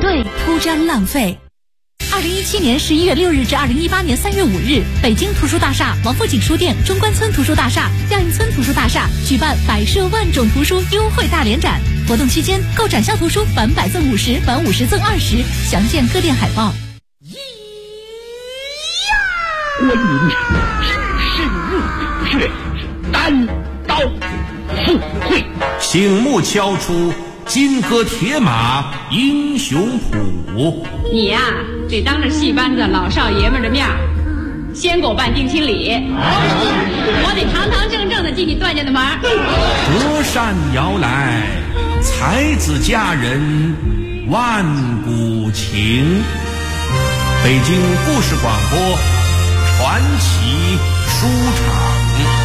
对，铺张浪费。2017年11月6日至2018年3月5日，北京图书大厦、王府井书店、中关村图书大厦、亚运村图书大厦举办摆设万种图书优惠大联展。活动期间，购展销图书返100赠50，返50赠20，详见各店海报。 观音深入虎穴，单刀赴会， 醒目敲出金戈铁马英雄谱。 你呀，得当着戏班子老少爷们的面先给我办定亲礼，我得堂堂正正的进你段家的门。 隔山遥来，才子佳人万古情。北京故事广播传奇书场。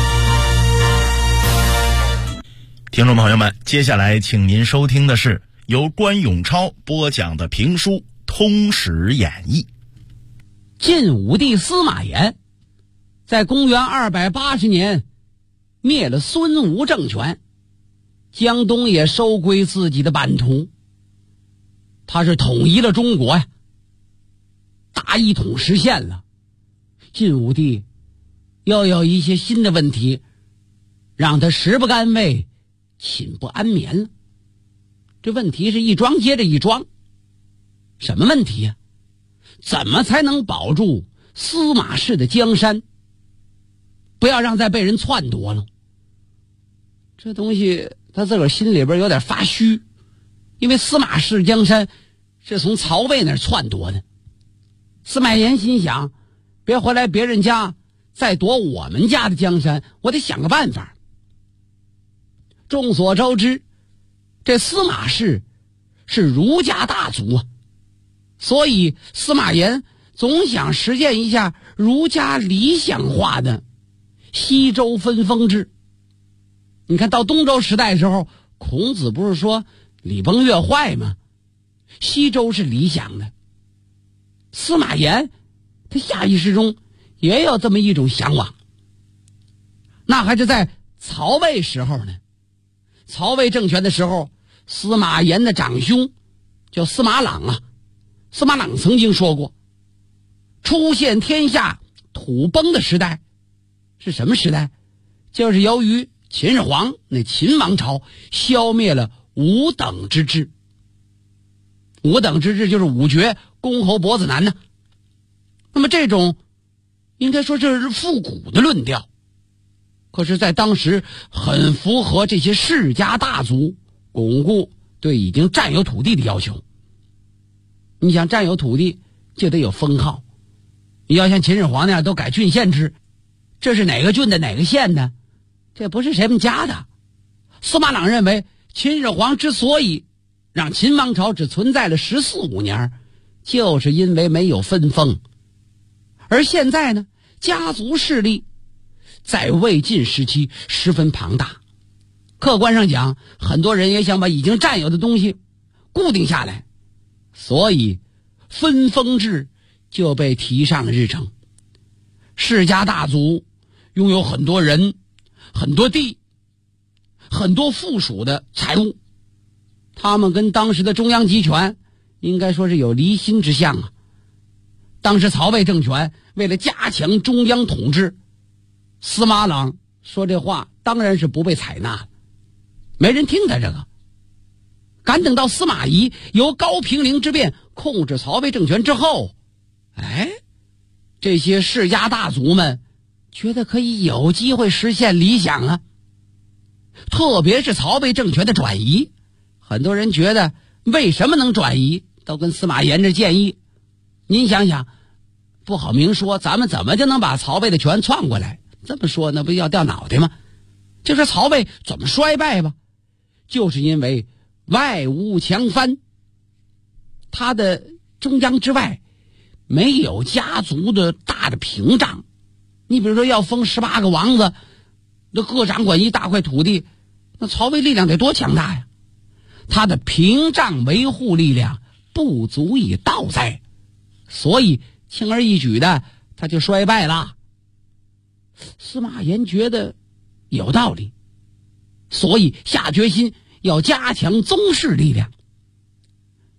听众朋友们，接下来请您收听的是由关永超播讲的评书《通史演义》。 晋武帝司马炎在公元280年灭了孙吴政权，江东也收归自己的版图，他是统一了中国呀，大一统实现了。晋武帝要有一些新的问题，让他食不甘味，寝不安眠了。这问题是一桩接着一桩。什么问题呀？怎么才能保住司马氏的江山，不要让再被人篡夺了？这东西他自个儿心里边有点发虚，因为司马氏江山是从曹魏那儿篡夺的。司马炎心想，别回来别人家再夺我们家的江山，我得想个办法。众所周知，这司马氏是儒家大族啊，所以司马炎总想实践一下儒家理想化的西周分封制。你看到东周时代的时候，孔子不是说礼崩乐坏吗？西周是理想的，司马炎他下意识中也有这么一种向往。那还是在曹魏时候呢。曹魏政权的时候，司马炎的长兄叫司马朗啊。司马朗曾经说过，出现天下土崩的时代是什么时代？就是由于秦始皇那秦王朝消灭了五等之制。五等之制就是五绝、公侯、伯子男呢。那么这种应该说这是复古的论调，可是在当时很符合这些世家大族巩固对已经占有土地的要求。你想占有土地就得有封号，你要像秦始皇那样都改郡县制，这是哪个郡的哪个县的，这不是谁们家的。司马朗认为秦始皇之所以让秦王朝只存在了14、15年，就是因为没有分封。而现在呢，家族势力在魏晋时期十分庞大，客观上讲，很多人也想把已经占有的东西固定下来，所以分封制就被提上了日程。世家大族拥有很多人、很多地、很多附属的财物，他们跟当时的中央集权应该说是有离心之象啊。当时曹魏政权为了加强中央统治，司马朗说这话当然是不被采纳的，没人听他这个。赶等到司马懿由高平陵之变控制曹魏政权之后，这些世家大族们觉得可以有机会实现理想啊。特别是曹魏政权的转移，很多人觉得为什么能转移，都跟司马炎这建议。您想想，不好明说，咱们怎么就能把曹魏的权篡过来？这么说那不要掉脑袋吗？就说曹魏怎么衰败吧，就是因为外无强藩，他的中央之外没有家族的大的屏障。你比如说要封18个王子，那各掌管一大块土地，那曹魏力量得多强大呀！他的屏障维护力量不足以倒栽，所以轻而易举的他就衰败了。司马炎觉得有道理，所以下决心要加强宗室力量。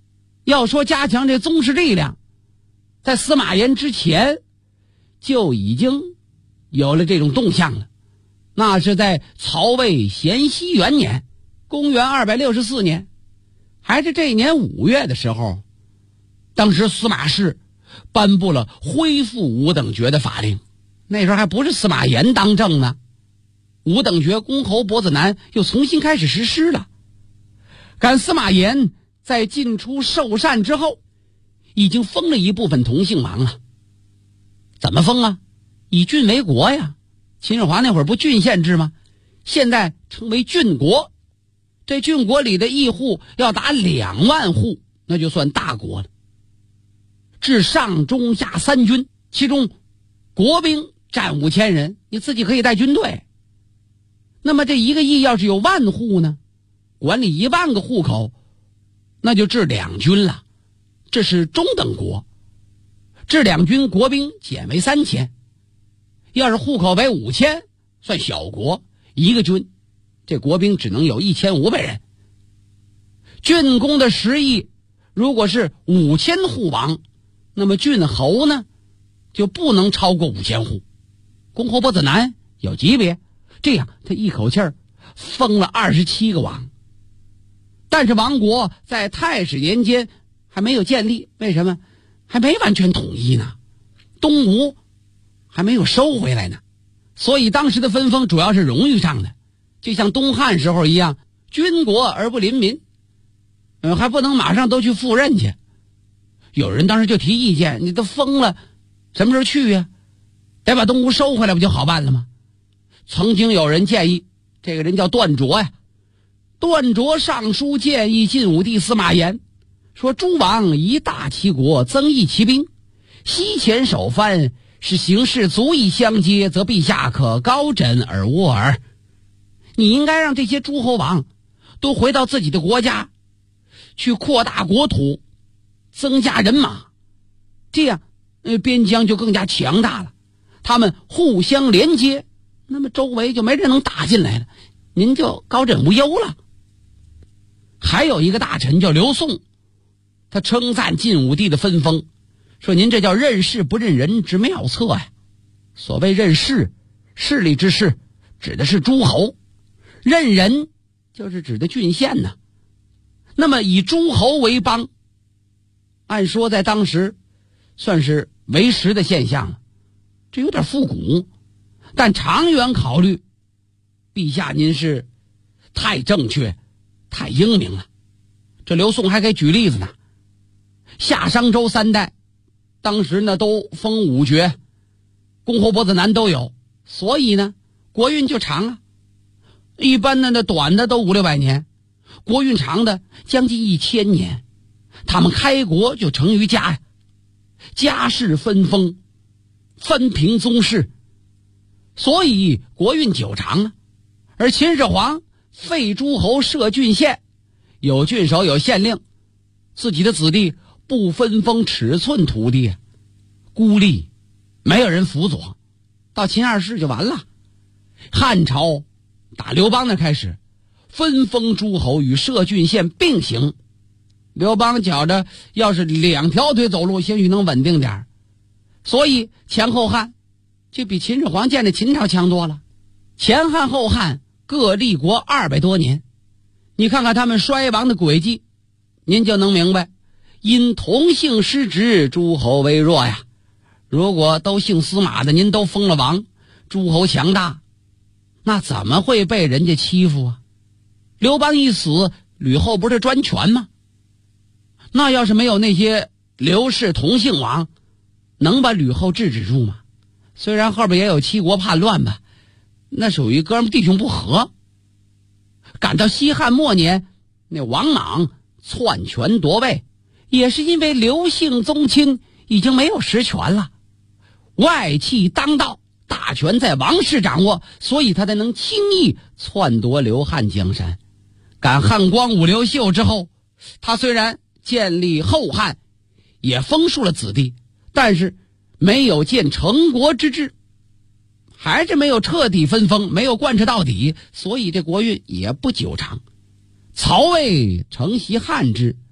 要说加强这宗室力量，在司马炎之前就已经有了这种动向了。那是在曹魏咸熙元年，公元264年，还是这年5月的时候，当时司马氏颁布了恢复五等爵的法令。那时候还不是司马炎当政呢，五等爵公侯伯子男又重新开始实施了。赶司马炎在进出受禅之后，已经封了一部分同姓王了。怎么封啊？以郡为国呀。秦始皇那会儿不郡县制吗？现在称为郡国。这郡国里的邑户要达2万户，那就算大国了。置上中下3军，其中国兵占5000人，你自己可以带军队。那么这一个邑要是有1万户呢，管理1万个户口，那就置2军了，这是中等国。置2军，国兵减为3000。要是户口为5000，算小国，一个军，这国兵只能有1500人。郡公的实邑如果是5000户王，那么郡侯呢就不能超过5000户。公侯伯子男有级别，这样他一口气儿封了27个王。但是王国在太史年间还没有建立，为什么？还没完全统一呢，东吴还没有收回来呢，所以当时的分封主要是荣誉上的，就像东汉时候一样，军国而不临民，还不能马上都去赴任去。有人当时就提意见，你都封了，什么时候去呀？得把东吴收回来不就好办了吗？曾经有人建议，这个人叫段卓呀，段卓上书建议晋武帝司马炎，说诸王以大其国，增益其兵，西前守藩，使形势足以相接，则陛下可高枕而卧耳。你应该让这些诸侯王都回到自己的国家，去扩大国土，增加人马，这样边疆就更加强大了，他们互相连接，那么周围就没人能打进来了，您就高枕无忧了。还有一个大臣叫刘宋，他称赞晋武帝的分封，说您这叫任事不任人之妙策呀。所谓任事，势力之势，指的是诸侯；任人，就是指的郡县呢。那么以诸侯为邦，按说在当时算是为时的现象了，这有点复古。但长远考虑，陛下您是太正确，太英明了。这刘宋还给举例子呢，夏商周3代当时呢都封5爵，公侯伯子男都有，所以呢国运就长啊。一般的那短的都500-600年，国运长的将近1000年。他们开国就成于家呀，家世分封，分平宗室，所以国运久长啊。而秦始皇废诸侯，设郡县，有郡守，有县令，自己的子弟不分封尺寸土地，孤立，没有人辅佐，到秦2世就完了。汉朝打刘邦那开始，分封诸侯与设郡县并行。刘邦觉着要是2条腿走路，兴许能稳定点，所以前后汉就比秦始皇建的秦朝强多了。前汉后汉各立国200多年，你看看他们衰亡的轨迹，您就能明白，因同姓失职，诸侯为弱呀。如果都姓司马的您都封了王，诸侯强大，那怎么会被人家欺负啊？刘邦一死，吕后不是专权吗？那要是没有那些刘氏同姓王，能把吕后制止住吗？虽然后边也有七国叛乱吧，那属于哥们弟兄不和。赶到西汉末年，那王莽篡权夺位，也是因为刘姓宗亲已经没有实权了，外戚当道，大权在王室掌握，所以他才能轻易篡夺刘汉江山。赶汉光武刘秀之后，他虽然建立后汉，也封述了子弟，但是没有建成国之治，还是没有彻底分封，没有贯彻到底，所以这国运也不久长。曹魏承袭汉制，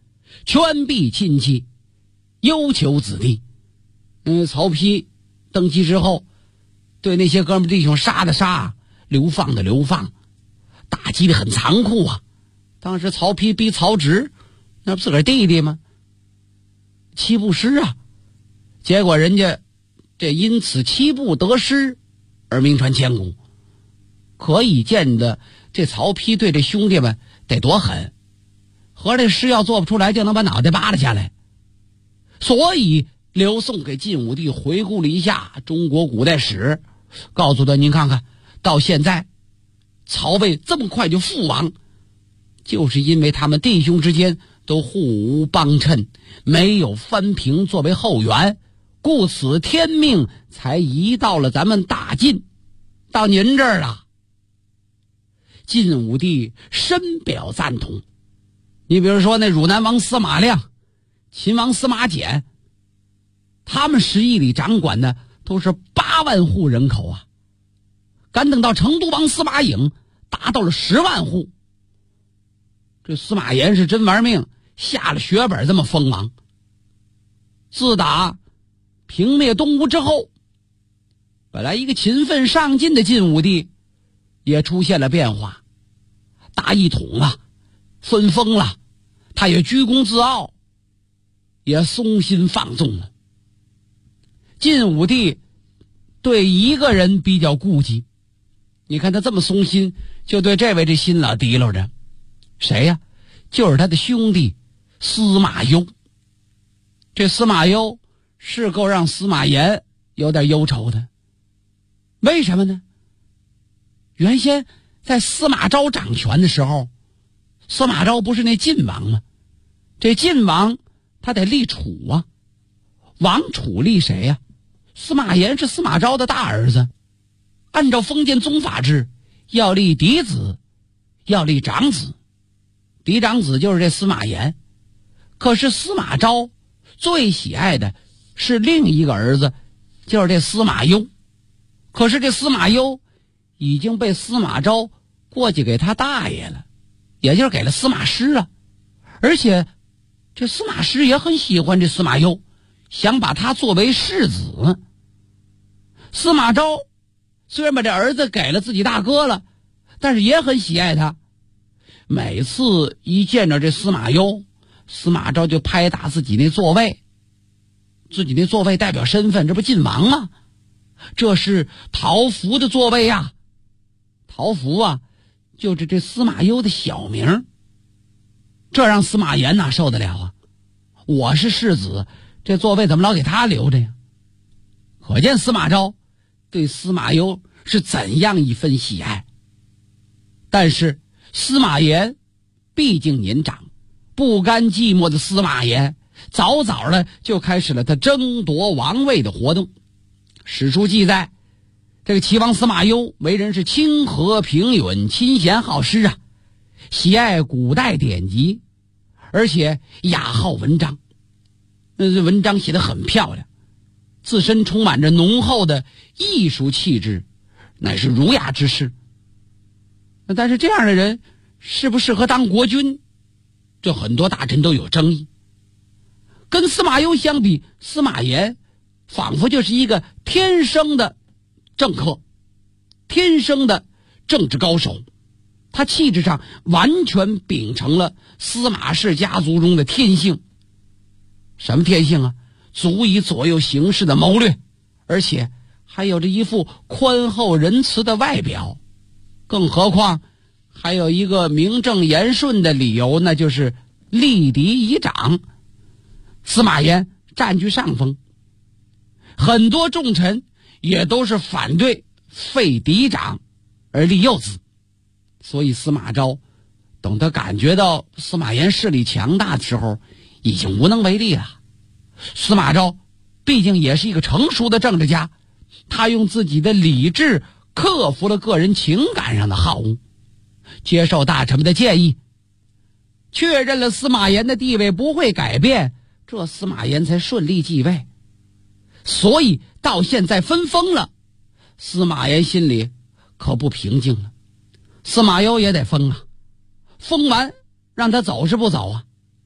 圈壁亲戚，忧求子弟。曹丕登基之后，对那些哥们弟兄杀的杀，流放的流放，打击的很残酷啊。当时曹丕逼曹植，那不自个儿弟弟吗？七步诗啊，结果人家这因此七步得诗而名传千古，可以见得这曹丕对这兄弟们得多狠，合着这诗要做不出来就能把脑袋扒拉下来。所以刘宋给晋武帝回顾了一下中国古代史，告诉他，您看看到现在曹魏这么快就覆亡，就是因为他们弟兄之间都互无帮衬，没有藩平作为后援，故此天命才移到了咱们大晋，到您这儿了。晋武帝深表赞同。你比如说那汝南王司马亮、秦王司马简，他们食邑里掌管的都是8万户人口啊，敢等到成都王司马颖达到了10万户。这司马炎是真玩命，下了血本这么锋芒。自打平灭东吴之后，本来一个勤奋上进的晋武帝也出现了变化，大一统了，分封了，他也居功自傲，也松心放纵了。晋武帝对一个人比较顾忌，你看他这么松心，就对这位这心老提溜着。谁呀？就是他的兄弟司马攸。这司马攸是够让司马炎有点忧愁的。为什么呢？原先在司马昭掌权的时候，司马昭不是那晋王吗？这晋王他得立储啊，王储立谁呀？司马炎是司马昭的大儿子，按照封建宗法制，要立嫡子，要立长子。嫡长子就是这司马炎，可是司马昭最喜爱的是另一个儿子，就是这司马攸。可是这司马攸已经被司马昭过继给他大爷了，也就是给了司马师啊。而且这司马师也很喜欢这司马攸，想把他作为世子。司马昭虽然把这儿子给了自己大哥了，但是也很喜爱他。每次一见着这司马攸，司马昭就拍打自己那座位，自己那座位代表身份，这不晋王吗？这是陶福的座位呀。陶福啊，就是这司马攸的小名。这让司马炎哪受得了啊？我是世子，这座位怎么老给他留着呀？可见司马昭对司马攸是怎样一份喜爱。但是司马炎毕竟年长，不甘寂寞的司马炎早早的就开始了他争夺王位的活动。史书记载，这个齐王司马攸为人是清和平允，亲贤好施啊，喜爱古代典籍，而且雅好文章。这文章写得很漂亮，自身充满着浓厚的艺术气质，乃是儒雅之士。但是这样的人适不适合当国君，这很多大臣都有争议。跟司马攸相比，司马炎仿佛就是一个天生的政客，天生的政治高手。他气质上完全秉承了司马氏家族中的天性。什么天性啊？足以左右形势的谋略，而且还有着一副宽厚仁慈的外表。更何况还有一个名正言顺的理由，那就是立嫡以长。司马炎占据上风，很多重臣也都是反对废嫡长而立幼子。所以司马昭等他感觉到司马炎势力强大的时候，已经无能为力了。司马昭毕竟也是一个成熟的政治家，他用自己的理智克服了个人情感上的好恶，接受大臣们的建议，确认了司马炎的地位不会改变，这司马炎才顺利继位。所以到现在分封了，司马炎心里可不平静了。司马攸也得封啊，封完让他走是不走啊？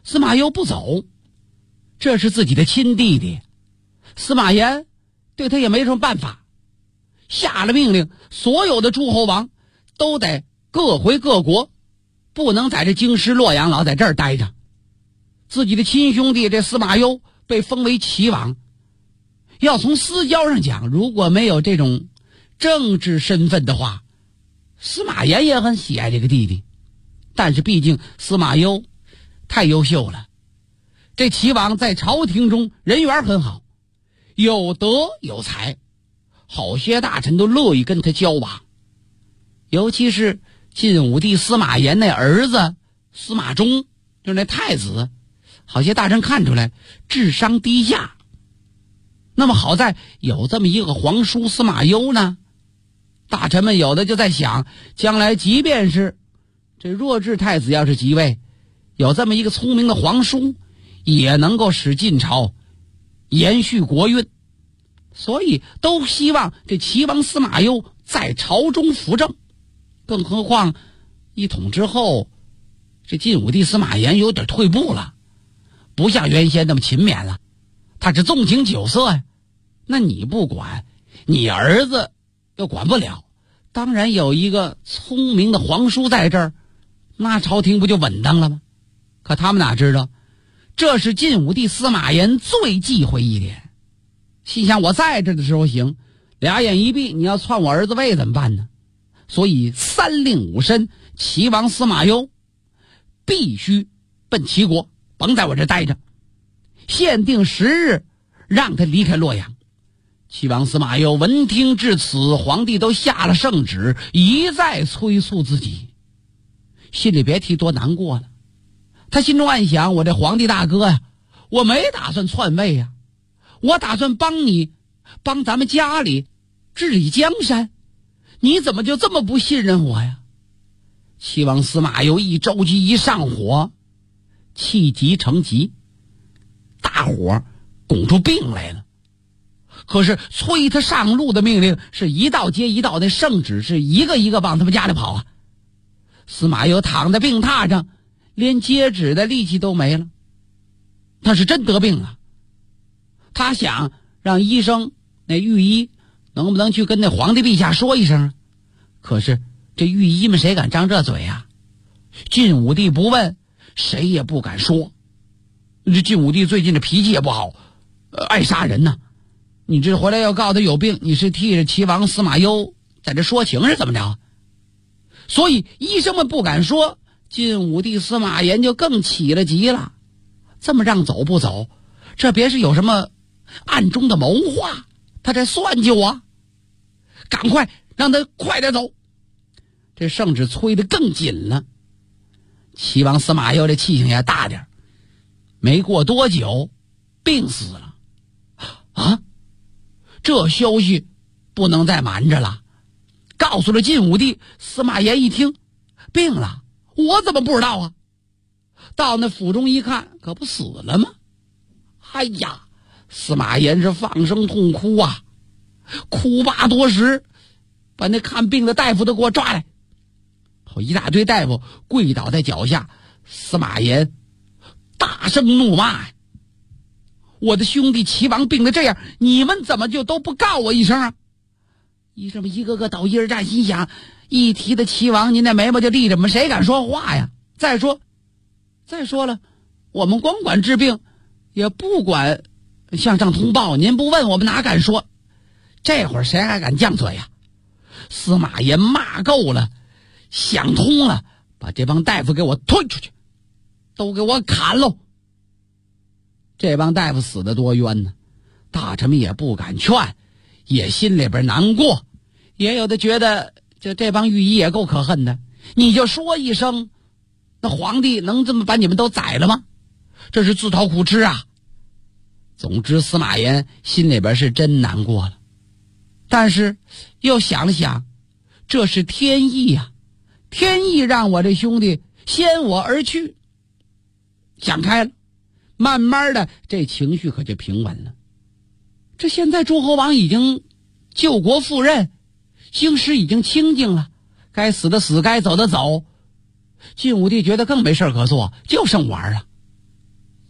司马攸不走，这是自己的亲弟弟，司马炎对他也没什么办法，下了命令，所有的诸侯王都得各回各国，不能在这京师洛阳老在这儿待着。自己的亲兄弟这司马攸被封为齐王，要从私交上讲，如果没有这种政治身份的话，司马炎也很喜爱这个弟弟。但是毕竟司马攸太优秀了，这齐王在朝廷中人缘很好，有德有才，好些大臣都乐意跟他交往。尤其是晋武帝司马炎那儿子司马衷，就是那太子，好些大臣看出来智商低下。那么好在有这么一个皇叔司马攸呢，大臣们有的就在想，将来即便是这弱智太子要是即位，有这么一个聪明的皇叔，也能够使晋朝延续国运，所以都希望这齐王司马攸在朝中辅政。更何况一统之后，这晋武帝司马炎有点退步了，不像原先那么勤勉了，他是纵情酒色呀。那你不管，你儿子又管不了，当然有一个聪明的皇叔在这儿，那朝廷不就稳当了吗？可他们哪知道，这是晋武帝司马炎最忌讳一点。心想我在这的时候行，俩眼一闭，你要篡我儿子位怎么办呢？所以三令五申，齐王司马攸必须奔齐国，甭在我这待着，限定10日让他离开洛阳。齐王司马攸闻听至此，皇帝都下了圣旨，一再催促自己，心里别提多难过了。他心中暗想，我这皇帝大哥呀，我没打算篡位呀，我打算帮咱们家里治理江山，你怎么就这么不信任我呀？齐王司马攸一着急一上火，气急成疾，大火拱出病来了。可是催他上路的命令是一道接一道，那圣旨是一个一个往他们家里跑啊。司马攸躺在病榻上，连接旨的力气都没了，他是真得病了。他想让医生那御医能不能去跟那皇帝陛下说一声，可是这御医们谁敢张这嘴啊？晋武帝不问，谁也不敢说。这晋武帝最近的脾气也不好，爱杀人呢。你这回来要告他有病，你是替着齐王司马攸在这说情是怎么着？所以医生们不敢说，晋武帝司马炎就更起了急了。这么让走不走，这别是有什么暗中的谋划，他在算计我，赶快让他快点走。这圣旨催得更紧了，齐王司马攸这气性也大点，没过多久病死了。啊，这消息不能再瞒着了，告诉了晋武帝。司马炎一听病了，我怎么不知道啊？到那府中一看，可不死了吗？哎呀，司马炎是放声痛哭啊，哭罢多时，把那看病的大夫都给我抓来。一大堆大夫跪倒在脚下，司马炎大声怒骂，我的兄弟齐王病得这样，你们怎么就都不告我一声啊？医生们一个个倒一而战，心想一提的齐王，您那眉毛就立着，我们谁敢说话呀？再说了，我们光管治病，也不管向上通报，您不问我们哪敢说？这会儿谁还敢犟嘴呀？司马炎骂够了，想通了，把这帮大夫给我推出去，都给我砍喽！这帮大夫死得多冤呢，大臣们也不敢劝，也心里边难过，也有的觉得这帮御医也够可恨的，你就说一声，那皇帝能这么把你们都宰了吗？这是自讨苦吃啊！总之司马炎心里边是真难过了，但是又想了想，这是天意啊，天意让我这兄弟先我而去。想开了，慢慢的这情绪可就平稳了。这现在诸侯王已经救国赴任，京师已经清静了，该死的死，该走的走。晋武帝觉得更没事可做，就剩玩了。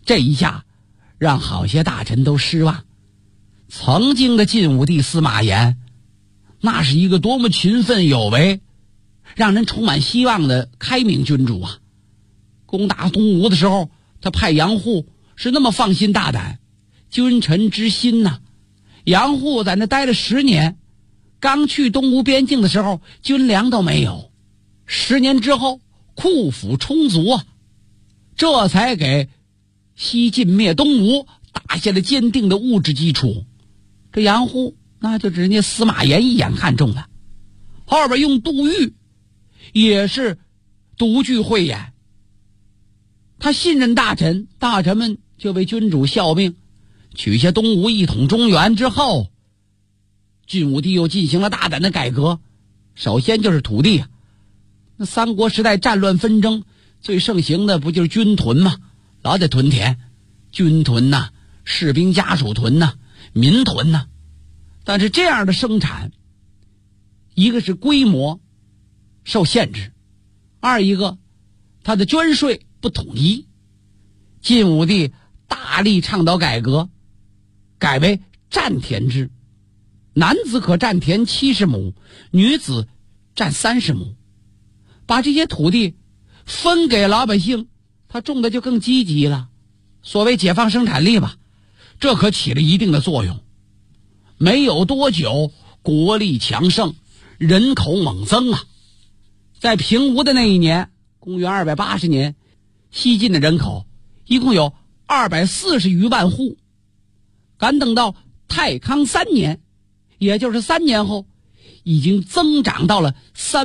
这一下让好些大臣都失望。曾经的晋武帝司马炎，那是一个多么勤奋有为，让人充满希望的开明君主啊！攻打东吴的时候，他派杨户是那么放心大胆，君臣之心呐。杨户在那待了10年，刚去东吴边境的时候，军粮都没有。10年之后，库府充足啊，这才给西晋灭东吴打下了坚定的物质基础。这杨户那就人家司马炎一眼看中了，后边用杜预也是独具慧眼，他信任大臣，大臣们就为君主效命，取下东吴一统中原之后，晋武帝又进行了大胆的改革。首先就是土地啊，那三国时代战乱纷争最盛行的不就是军屯吗？老得屯田，军屯呐，士兵家属屯呐，民屯呐。但是这样的生产，一个是规模受限制，二一个他的捐税不统一。晋武帝大力倡导改革，改为占田制，男子可占田70亩，女子占30亩，把这些土地分给老百姓，他种的就更积极了。所谓解放生产力吧，这可起了一定的作用。没有多久，国力强盛，人口猛增啊！在平吴的那一年，公元280年，西晋的人口一共有240余万户。赶等到太康3年，也就是3年后，已经增长到了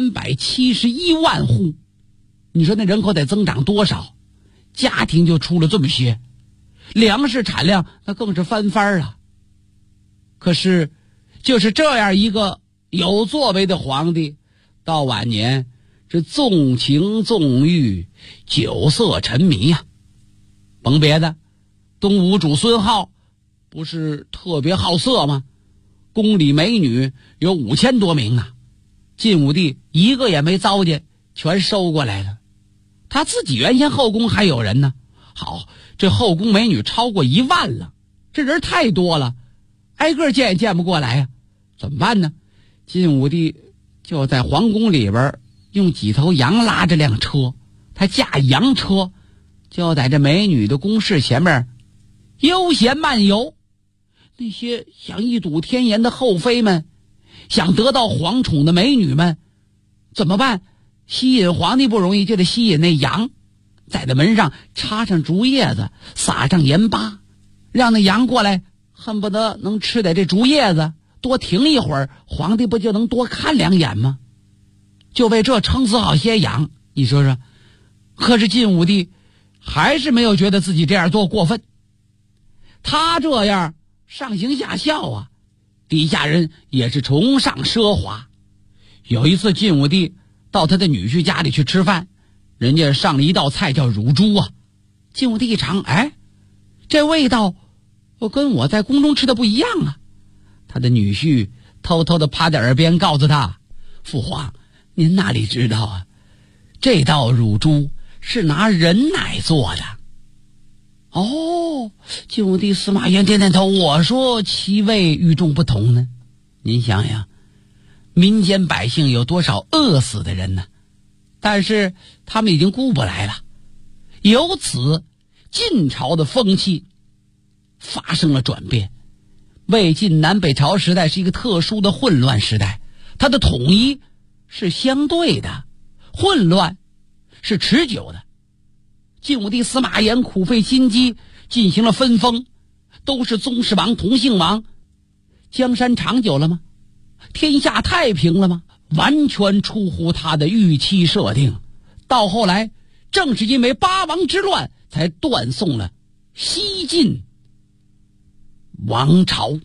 371万户。你说那人口得增长多少？家庭就出了这么些，粮食产量那更是翻番了。可是就是这样一个有作为的皇帝，到晚年是纵情纵欲，酒色沉迷啊。甭别的，东吴主孙皓不是特别好色吗？宫里美女有5000多名啊，晋武帝一个也没糟践，全收过来了。他自己原先后宫还有人呢，好，这后宫美女超过1万了，这人太多了，挨个见也见不过来啊，怎么办呢？晋武帝就在皇宫里边用几头羊拉着辆车，他驾羊车，就在这美女的宫室前面悠闲漫游。那些想一睹天颜的后妃们，想得到皇宠的美女们，怎么办？吸引皇帝不容易，就得吸引那羊，在那门上插上竹叶子，撒上盐巴，让那羊过来，恨不得能吃点这竹叶子，多停一会儿，皇帝不就能多看2眼吗？就为这撑死好些羊，你说说。可是晋武帝还是没有觉得自己这样做过分，他这样上行下效啊，底下人也是崇尚奢华。有一次晋武帝到他的女婿家里去吃饭，人家上了一道菜叫乳猪啊。晋武帝一尝，哎，这味道跟我在宫中吃的不一样啊。他的女婿偷偷的趴在耳边告诉他，父皇，您哪里知道啊，这道乳猪是拿人奶做的。哦，晋武帝司马炎点点头，我说其味与众不同呢。您想想，民间百姓有多少饿死的人呢？但是他们已经顾不来了。由此晋朝的风气发生了转变。魏晋南北朝时代是一个特殊的混乱时代，它的统一是相对的，混乱是持久的。晋武帝司马炎苦费心机进行了分封，都是宗室王同姓王，江山长久了吗？天下太平了吗？完全出乎他的预期设定。到后来正是因为八王之乱才断送了西晋王朝。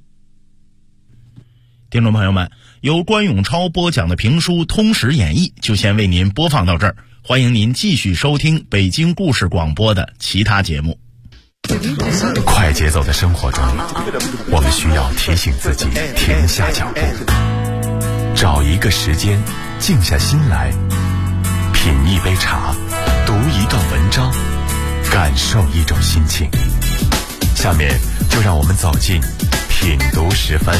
听众朋友们，由关永超播讲的评书《通史演义》就先为您播放到这儿，欢迎您继续收听北京故事广播的其他节目。 快节奏的生活中，我们需要提醒自己停下脚步，找一个时间静下心来，品一杯茶，读一段文章，感感受一种心情。下面就让我们走进品读时分。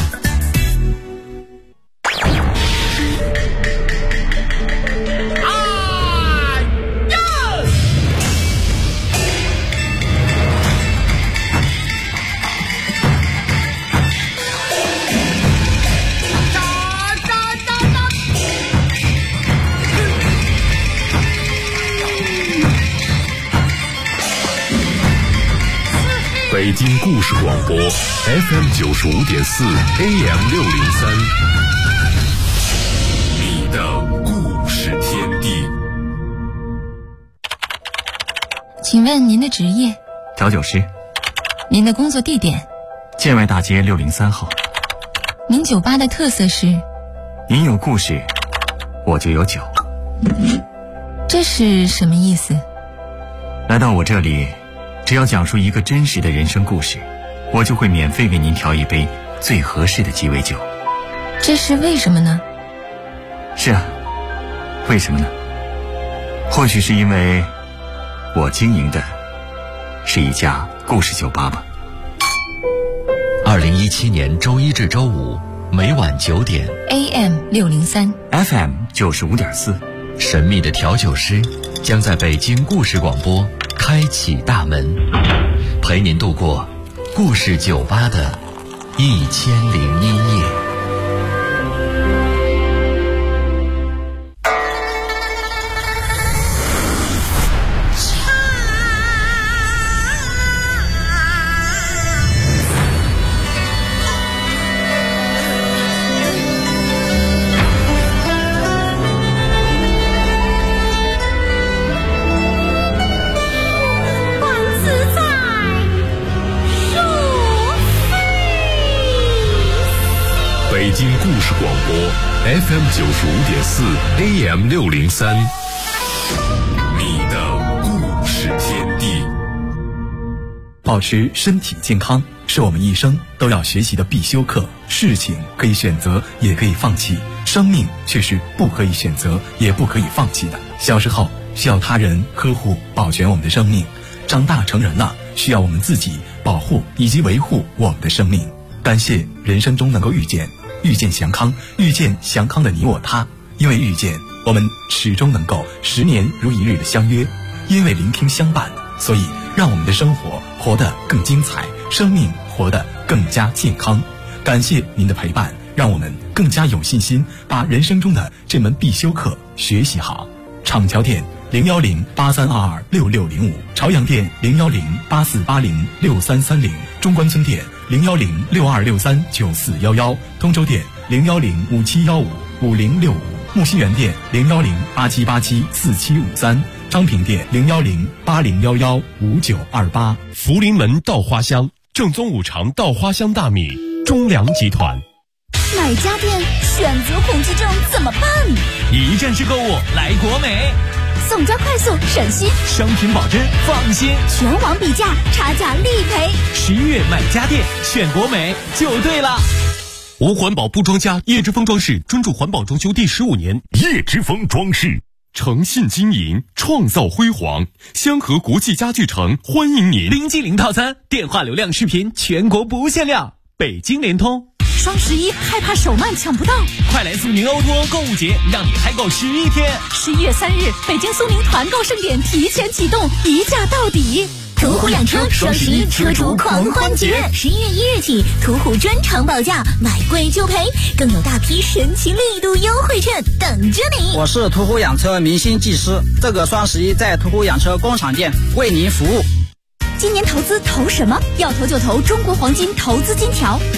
北京故事广播 FM 95.4 AM 603，你的故事天地。 请问您的职业？ 调酒师。 您的工作地点？ 建外大街603号。 您酒吧的特色是？ 您有故事，我就有酒。 这是什么意思？ 来到我这里，只要讲述一个真实的人生故事，我就会免费为您调一杯最合适的鸡尾酒。 这是为什么呢？ 是啊，为什么呢？或许是因为我经营的是一家故事酒吧吧。 2017年周一至周五每晚9点 AM 603 FM 95.4， 神秘的调酒师将在北京故事广播开启大门，陪您度过故事酒吧的1001夜。 北京故事广播 FM 95.4 AM 603，你的故事天地。 保持身体健康是我们一生都要学习的必修课。事情可以选择，也可以放弃，生命却是不可以选择，也不可以放弃的。小时候需要他人呵护保全我们的生命，长大成人了需要我们自己保护以及维护我们的生命。感谢人生中能够遇见祥康，遇见祥康的你我他。因为遇见，我们始终能够10年如一日的相约；因为聆听相伴，所以让我们的生活活得更精彩，生命活得更加健康。感谢您的陪伴，让我们更加有信心把人生中的这门必修课学习好。厂桥店01083226605，朝阳店01084806330，中关村店01062639411，通州店01057155065，木樨园店01087874753，昌平店01080115928。 福临门稻花香，正宗五常稻花香大米，中粮集团。 买家电选择恐惧症怎么办？ 一站式购物来国美， 送交快速省心， 商品保真放心， 全网比价，差价立赔。 11月买家电选国美就对了。 无环保不装家，叶之峰装饰专注环保装修第15年。叶之峰装饰，诚信经营，创造辉煌。香河国际家具城欢迎您。 0机0套餐，电话流量视频全国不限量。北京联通。 双11害怕手慢抢不到， 快来苏宁欧多购物节，让你嗨购11天。 11月3日，北京苏宁团购盛典提前启动，一价到底。途虎养车双11车主狂欢节，11月1日起，途虎专场保价，买贵就赔，更有大批神奇力度优惠券等着你。 我是途虎养车明星技师，这个双11在途虎养车工厂店为您服务。 今年投资投什么？要投就投中国黄金投资金条。